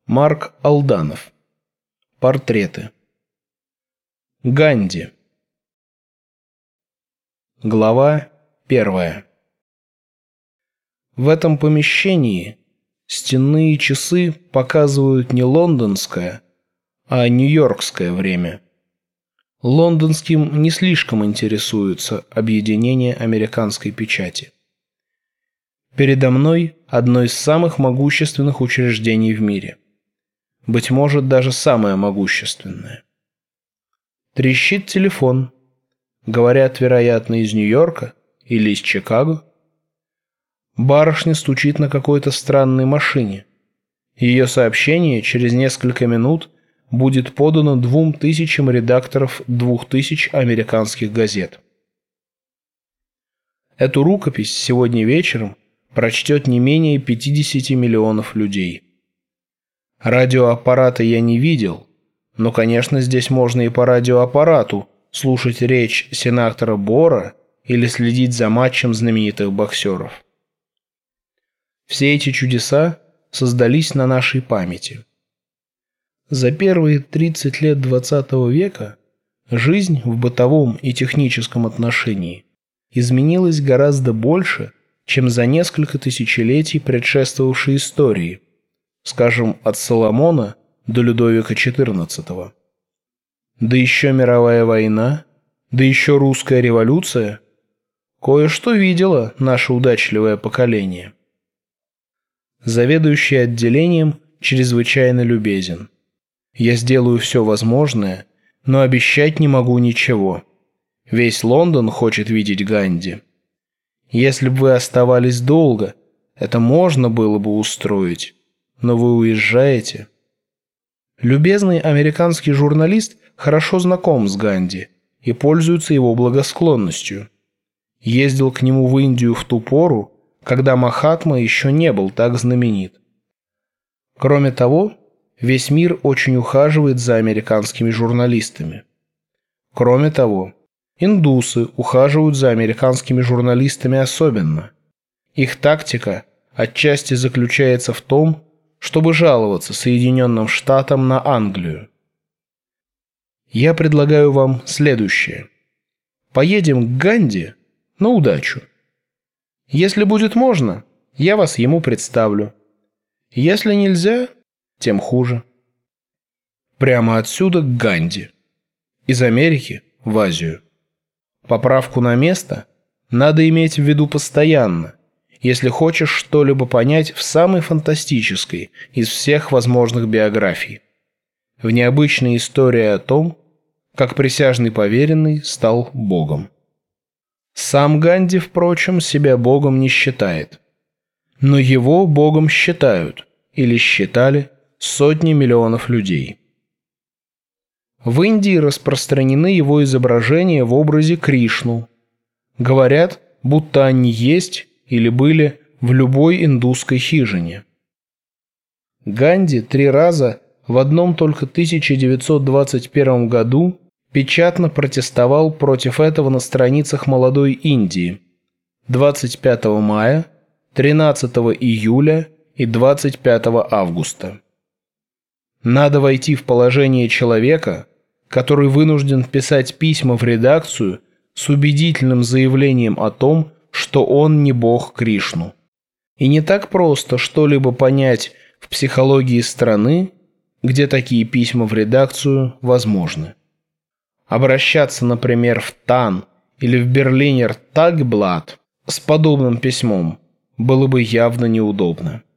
Марк Алданов. Портреты. Ганди. Глава 1. В этом помещении стенные часы показывают не лондонское, а нью-йоркское время. Лондонским не слишком интересуется объединение американской печати. Передо мной одно из самых могущественных учреждений в мире. Быть может, даже самое могущественное. Трещит телефон. Говорят, вероятно, из Нью-Йорка или из Чикаго. Барышня стучит на какой-то странной машине. Ее сообщение через несколько минут будет подано 2000 редакторов 2000 американских газет. Эту рукопись сегодня вечером прочтет не менее 50 миллионов людей. Радиоаппарата я не видел, но, конечно, здесь можно и по радиоаппарату слушать речь сенатора Бора или следить за матчем знаменитых боксеров. Все эти чудеса создались на нашей памяти. За первые 30 лет XX века жизнь в бытовом и техническом отношении изменилась гораздо больше, чем за несколько тысячелетий предшествовавшей истории, скажем, от Соломона до Людовика XIV. Да еще мировая война, да еще русская революция. Кое-что видело наше удачливое поколение. Заведующий отделением чрезвычайно любезен. Я сделаю все возможное, но обещать не могу ничего. Весь Лондон хочет видеть Ганди. Если бы вы оставались долго, это можно было бы устроить. Но вы уезжаете. Любезный американский журналист хорошо знаком с Ганди и пользуется его благосклонностью. Ездил к нему в Индию в ту пору, когда Махатма еще не был так знаменит. Кроме того, весь мир очень ухаживает за американскими журналистами. Кроме того, индусы ухаживают за американскими журналистами особенно. Их тактика отчасти заключается в том, чтобы жаловаться Соединенным Штатам на Англию. Я предлагаю вам следующее. Поедем к Ганди на удачу. Если будет можно, я вас ему представлю. Если нельзя, тем хуже. Прямо отсюда к Ганди. Из Америки в Азию. Поправку на место надо иметь в виду постоянно, если хочешь что-либо понять в самой фантастической из всех возможных биографий. В необычной истории о том, как присяжный поверенный стал богом. Сам Ганди, впрочем, себя богом не считает. Но его богом считают, или считали, сотни миллионов людей. В Индии распространены его изображения в образе Кришну. Говорят, будто они есть или были в любой индусской хижине. Ганди 3 раза в одном только 1921 году печатно протестовал против этого на страницах «Молодой Индии» 25 мая, 13 июля и 25 августа. Надо войти в положение человека, который вынужден писать письма в редакцию с убедительным заявлением о том, что он не бог Кришну. И не так просто что-либо понять в психологии страны, где такие письма в редакцию возможны. Обращаться, например, в Тан или в Берлинер Тагблат с подобным письмом было бы явно неудобно.